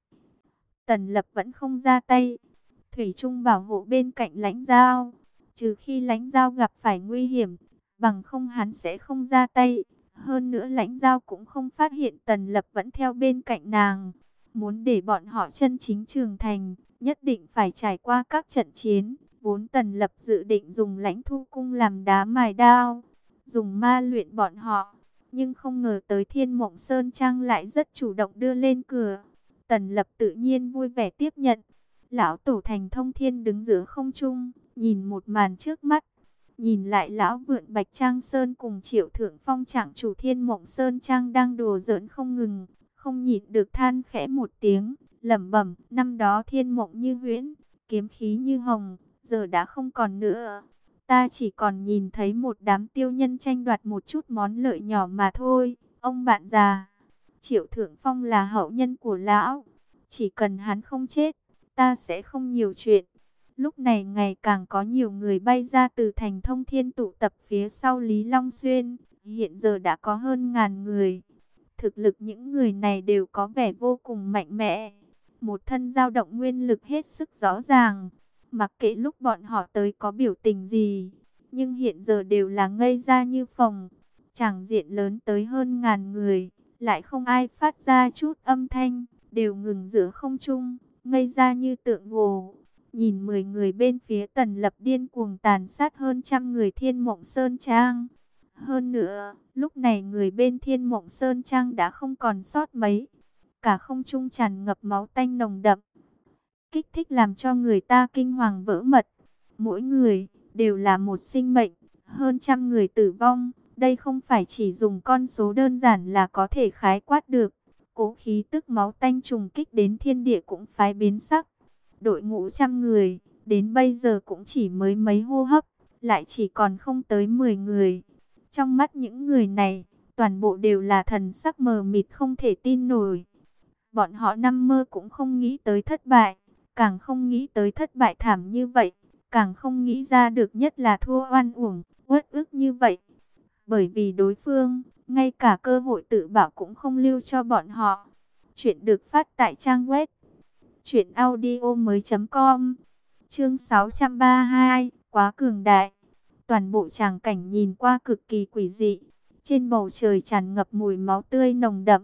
[SPEAKER 1] Tần Lập vẫn không ra tay, thủy chung bảo hộ bên cạnh Lãnh Giao. Trừ khi Lãnh Giao gặp phải nguy hiểm, bằng không hắn sẽ không ra tay. Hơn nữa Lãnh Giao cũng không phát hiện Tần Lập vẫn theo bên cạnh nàng. Muốn để bọn họ chân chính trưởng thành, nhất định phải trải qua các trận chiến. Vốn Tần Lập dự định dùng Lãnh Thu Cung làm đá mài đao, dùng ma luyện bọn họ. Nhưng không ngờ tới Thiên Mộng Sơn Trang lại rất chủ động đưa lên cửa. Tần Lập tự nhiên vui vẻ tiếp nhận. Lão Tổ Thành Thông Thiên đứng giữa không trung, nhìn một màn trước mắt. Nhìn lại lão vượn Bạch Trang Sơn cùng Triệu Thượng Phong trạng chủ Thiên Mộng Sơn Trang đang đùa giỡn không ngừng, không nhịn được than khẽ một tiếng, lẩm bẩm, năm đó Thiên Mộng như huyễn, kiếm khí như hồng, giờ đã không còn nữa. Ta chỉ còn nhìn thấy một đám tiêu nhân tranh đoạt một chút món lợi nhỏ mà thôi. Ông bạn già, Triệu Thượng Phong là hậu nhân của lão, chỉ cần hắn không chết, ta sẽ không nhiều chuyện. Lúc này ngày càng có nhiều người bay ra từ thành Thông Thiên tụ tập phía sau Lý Long Xuyên. Hiện giờ đã có hơn ngàn người. Thực lực những người này đều có vẻ vô cùng mạnh mẽ. Một thân dao động nguyên lực hết sức rõ ràng. Mặc kệ lúc bọn họ tới có biểu tình gì, nhưng hiện giờ đều là ngây ra như phồng. Tràng diện lớn tới hơn ngàn người, lại không ai phát ra chút âm thanh, đều ngừng giữa không trung, ngây ra như tượng gỗ. Nhìn mười người bên phía Tần Lập điên cuồng tàn sát hơn trăm người Thiên Mộng Sơn Trang. Hơn nữa, lúc này người bên Thiên Mộng Sơn Trang đã không còn sót mấy. Cả không trung tràn ngập máu tanh nồng đậm, kích thích làm cho người ta kinh hoàng vỡ mật. Mỗi người đều là một sinh mệnh, hơn trăm người tử vong. Đây không phải chỉ dùng con số đơn giản là có thể khái quát được. Cố khí tức máu tanh trùng kích đến thiên địa cũng phái biến sắc. Đội ngũ trăm người, đến bây giờ cũng chỉ mới mấy hô hấp, lại chỉ còn không tới mười người. Trong mắt những người này, toàn bộ đều là thần sắc mờ mịt không thể tin nổi. Bọn họ nằm mơ cũng không nghĩ tới thất bại, càng không nghĩ tới thất bại thảm như vậy, càng không nghĩ ra được nhất là thua oan uổng, uất ức như vậy. Bởi vì đối phương, ngay cả cơ hội tự bảo cũng không lưu cho bọn họ. Chuyện được phát tại trang web truyện audio mới chấm com. Chương sáu trăm ba mươi hai, quá cường đại. Toàn bộ tràng cảnh nhìn qua cực kỳ quỷ dị. Trên bầu trời tràn ngập mùi máu tươi nồng đậm.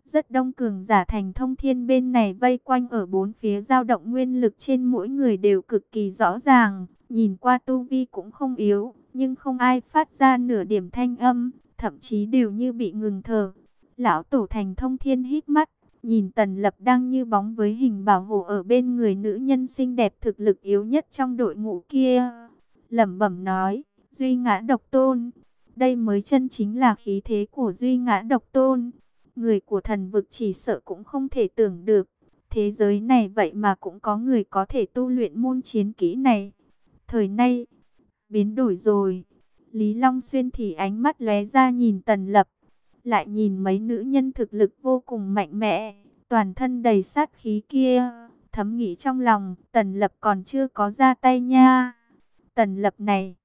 [SPEAKER 1] Rất đông cường giả thành thông thiên bên này vây quanh ở bốn phía, dao động nguyên lực trên mỗi người đều cực kỳ rõ ràng. Nhìn qua tu vi cũng không yếu, nhưng không ai phát ra nửa điểm thanh âm, thậm chí đều như bị ngừng thở. Lão tổ thành thông thiên hít mắt, nhìn Tần Lập đang như bóng với hình bảo hộ ở bên người nữ nhân xinh đẹp thực lực yếu nhất trong đội ngũ kia. Lẩm bẩm nói, Duy Ngã Độc Tôn, đây mới chân chính là khí thế của Duy Ngã Độc Tôn. Người của thần vực chỉ sợ cũng không thể tưởng được, thế giới này vậy mà cũng có người có thể tu luyện môn chiến kỹ này. Thời nay, biến đổi rồi. Lý Long Xuyên thì ánh mắt lóe ra nhìn Tần Lập, lại nhìn mấy nữ nhân thực lực vô cùng mạnh mẽ, toàn thân đầy sát khí kia, thấm nghĩ trong lòng, Tần Lập còn chưa có ra tay nha. Tần Lập này,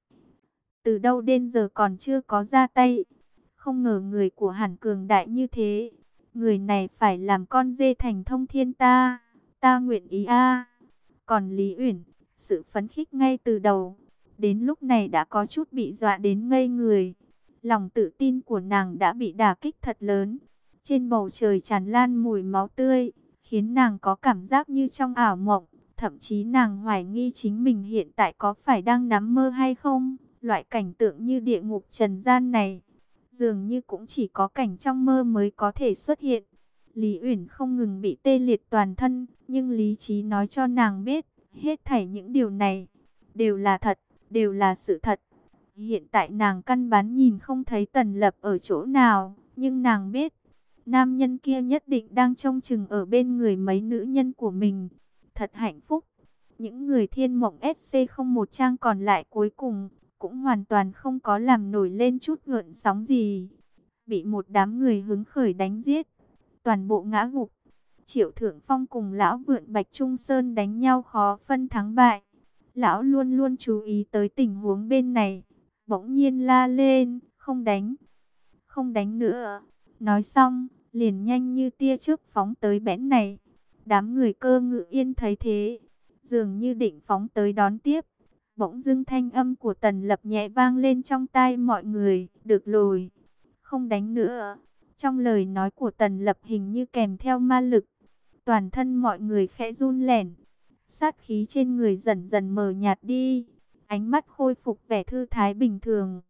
[SPEAKER 1] từ đâu đến giờ còn chưa có ra tay. Không ngờ người của Hàn cường đại như thế. Người này phải làm con dê thành thông thiên ta. Ta nguyện ý a. Còn Lý Uyển, sự phấn khích ngay từ đầu, đến lúc này đã có chút bị dọa đến ngây người. Lòng tự tin của nàng đã bị đả kích thật lớn. Trên bầu trời tràn lan mùi máu tươi, khiến nàng có cảm giác như trong ảo mộng. Thậm chí nàng hoài nghi chính mình hiện tại có phải đang nằm mơ hay không. Loại cảnh tượng như địa ngục trần gian này, dường như cũng chỉ có cảnh trong mơ mới có thể xuất hiện. Lý Uyển không ngừng bị tê liệt toàn thân, nhưng lý trí nói cho nàng biết, hết thảy những điều này đều là thật, đều là sự thật. Hiện tại nàng căn bản nhìn không thấy Tần Lập ở chỗ nào, nhưng nàng biết, nam nhân kia nhất định đang trông chừng ở bên người mấy nữ nhân của mình. Thật hạnh phúc. Những người thiên mộng ét xê không một trang còn lại cuối cùng cũng hoàn toàn không có làm nổi lên chút gợn sóng gì. Bị một đám người hứng khởi đánh giết, toàn bộ ngã gục. Triệu Thượng Phong cùng lão Vượn Bạch Trung Sơn đánh nhau khó phân thắng bại. Lão luôn luôn chú ý tới tình huống bên này, bỗng nhiên la lên, không đánh, không đánh nữa. Nói xong, liền nhanh như tia chớp phóng tới bẽn này. Đám người Cơ Ngự Yên thấy thế, dường như định phóng tới đón tiếp. Bỗng dưng thanh âm của Tần Lập nhẹ vang lên trong tai mọi người, được rồi, không đánh nữa. Trong lời nói của Tần Lập hình như kèm theo ma lực. Toàn thân mọi người khẽ run lẻn, sát khí trên người dần dần mờ nhạt đi, ánh mắt khôi phục vẻ thư thái bình thường.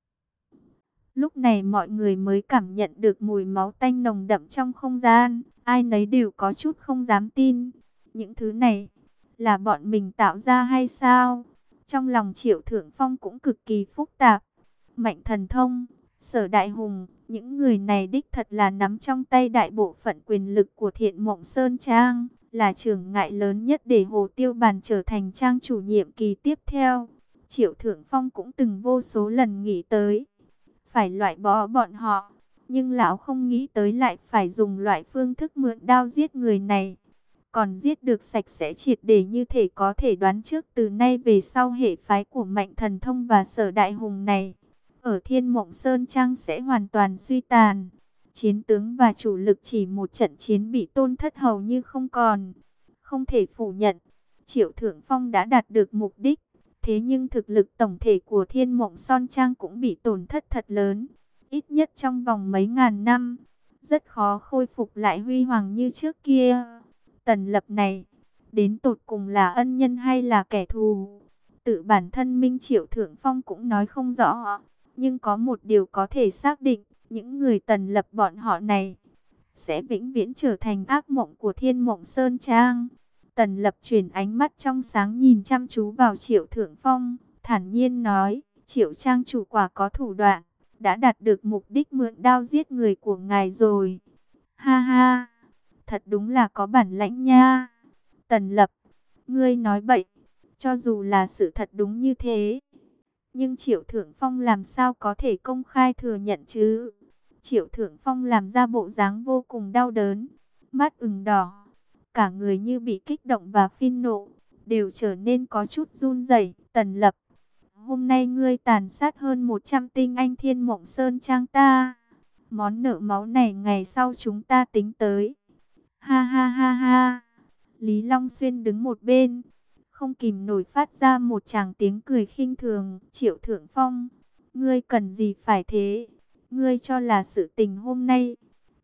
[SPEAKER 1] Lúc này mọi người mới cảm nhận được mùi máu tanh nồng đậm trong không gian, ai nấy đều có chút không dám tin. Những thứ này là bọn mình tạo ra hay sao? Trong lòng Triệu Thượng Phong cũng cực kỳ phức tạp. Mạnh Thần Thông, Sở Đại Hùng, những người này đích thật là nắm trong tay đại bộ phận quyền lực của Thiện Mộng Sơn Trang, là chướng ngại lớn nhất để Hồ Tiêu Bàn trở thành trang chủ nhiệm kỳ tiếp theo. Triệu Thượng Phong cũng từng vô số lần nghĩ tới phải loại bỏ bọn họ, nhưng lão không nghĩ tới lại phải dùng loại phương thức mượn đao giết người này. Còn giết được sạch sẽ triệt để như thể có thể đoán trước từ nay về sau hệ phái của Mạnh Thần Thông và Sở Đại Hùng này ở Thiên Mộng Sơn Trang sẽ hoàn toàn suy tàn. Chiến tướng và chủ lực chỉ một trận chiến bị tôn thất hầu như không còn. Không thể phủ nhận, Triệu Thượng Phong đã đạt được mục đích. Thế nhưng thực lực tổng thể của Thiên Mộng Son Trang cũng bị tổn thất thật lớn. Ít nhất trong vòng mấy ngàn năm, rất khó khôi phục lại huy hoàng như trước kia. Tần Lập này, đến tột cùng là ân nhân hay là kẻ thù? Tự bản thân Minh Triệu Thượng Phong cũng nói không rõ. Nhưng có một điều có thể xác định, những người Tần Lập bọn họ này sẽ vĩnh viễn trở thành ác mộng của Thiên Mộng Sơn Trang. Tần Lập chuyển ánh mắt trong sáng nhìn chăm chú vào Triệu Thượng Phong, thản nhiên nói, Triệu Trang chủ quả có thủ đoạn, đã đạt được mục đích mượn đao giết người của ngài rồi. Ha ha, thật đúng là có bản lãnh nha. Tần Lập, ngươi nói bậy, cho dù là sự thật đúng như thế, nhưng Triệu Thượng Phong làm sao có thể công khai thừa nhận chứ? Triệu Thượng Phong làm ra bộ dáng vô cùng đau đớn, mắt ửng đỏ, cả người như bị kích động và phiên nộ, đều trở nên có chút run rẩy. Tần Lập, hôm nay ngươi tàn sát hơn một trăm tinh anh Thiên Mộng Sơn Trang ta. Món nợ máu này ngày sau chúng ta tính tới. Ha ha ha ha. Lý Long Xuyên đứng một bên, không kìm nổi phát ra một tràng tiếng cười khinh thường. Triệu Thượng Phong, ngươi cần gì phải thế? Ngươi cho là sự tình hôm nay,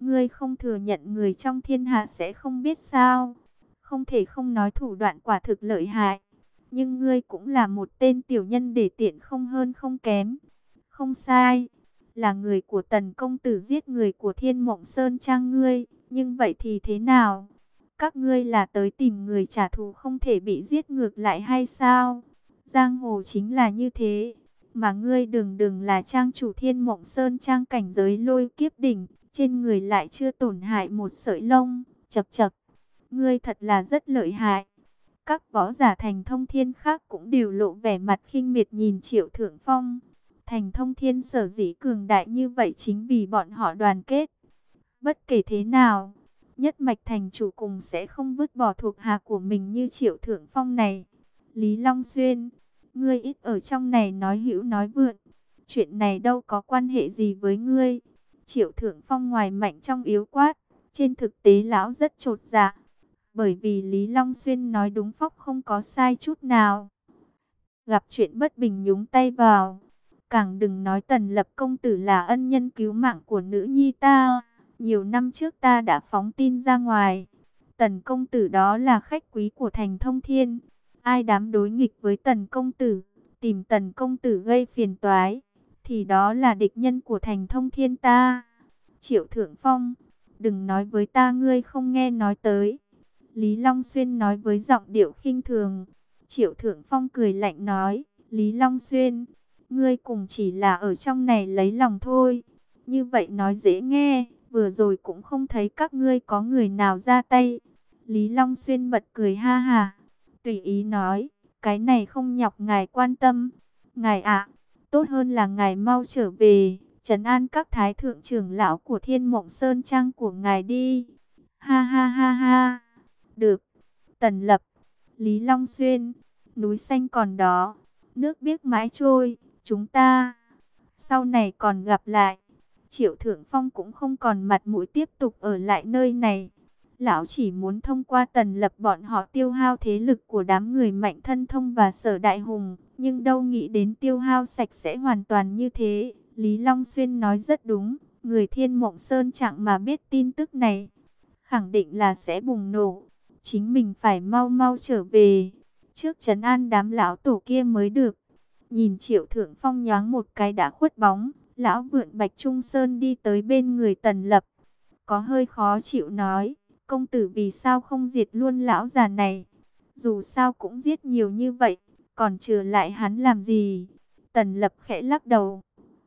[SPEAKER 1] Ngươi không thừa nhận người trong thiên hạ sẽ không biết sao? Không thể không nói thủ đoạn quả thực lợi hại. Nhưng ngươi cũng là một tên tiểu nhân để tiện không hơn không kém. Không sai, là người của Tần công tử giết người của Thiên Mộng Sơn Trang ngươi. Nhưng vậy thì thế nào? Các ngươi là tới tìm người trả thù không thể bị giết ngược lại hay sao? Giang hồ chính là như thế. Mà ngươi đừng đừng là trang chủ Thiên Mộng Sơn Trang cảnh giới lôi kiếp đỉnh. Trên người lại chưa tổn hại một sợi lông. Chậc chậc, ngươi thật là rất lợi hại. Các võ giả thành thông thiên khác cũng đều lộ vẻ mặt khinh miệt nhìn Triệu Thượng Phong. Thành thông thiên sở dĩ cường đại như vậy chính vì bọn họ đoàn kết. Bất kể thế nào, nhất mạch thành chủ cùng sẽ không vứt bỏ thuộc hạ của mình như Triệu Thượng Phong này. Lý Long Xuyên, ngươi ít ở trong này nói hữu nói vượn. Chuyện này đâu có quan hệ gì với ngươi. Triệu Thượng Phong ngoài mạnh trong yếu quát. Trên thực tế lão rất chột dạ. Bởi vì Lý Long Xuyên nói đúng phóc không có sai chút nào. Gặp chuyện bất bình nhúng tay vào. Càng đừng nói Tần Lập công tử là ân nhân cứu mạng của nữ nhi ta. Nhiều năm trước ta đã phóng tin ra ngoài. Tần công tử đó là khách quý của thành thông thiên. Ai dám đối nghịch với Tần công tử, tìm Tần công tử gây phiền toái, thì đó là địch nhân của thành thông thiên ta. Triệu Thượng Phong, đừng nói với ta ngươi không nghe nói tới. Lý Long Xuyên nói với giọng điệu khinh thường. Triệu Thượng Phong cười lạnh nói, Lý Long Xuyên, ngươi cùng chỉ là ở trong này lấy lòng thôi. Như vậy nói dễ nghe, vừa rồi cũng không thấy các ngươi có người nào ra tay. Lý Long Xuyên bật cười ha ha, tùy ý nói, cái này không nhọc ngài quan tâm. Ngài ạ, tốt hơn là ngài mau trở về, trấn an các thái thượng trưởng lão của Thiên Mộng Sơn Trang của ngài đi. Ha ha ha ha. Được. Tần Lập, Lý Long Xuyên, núi xanh còn đó, nước biếc mãi trôi, chúng ta sau này còn gặp lại. Triệu Thượng Phong cũng không còn mặt mũi tiếp tục ở lại nơi này. Lão chỉ muốn thông qua Tần Lập bọn họ tiêu hao thế lực của đám người Mạnh Thân Thông và Sở Đại Hùng, nhưng đâu nghĩ đến tiêu hao sạch sẽ hoàn toàn như thế. Lý Long Xuyên nói rất đúng, người Thiên Mộng Sơn Trạng mà biết tin tức này, khẳng định là sẽ bùng nổ. Chính mình phải mau mau trở về, trước trấn an đám lão tổ kia mới được. Nhìn Triệu Thượng Phong nhoáng một cái đã khuất bóng, lão vượn Bạch Trung Sơn đi tới bên người Tần Lập. Có hơi khó chịu nói, công tử vì sao không diệt luôn lão già này? Dù sao cũng giết nhiều như vậy, còn trừ lại hắn làm gì? Tần Lập khẽ lắc đầu,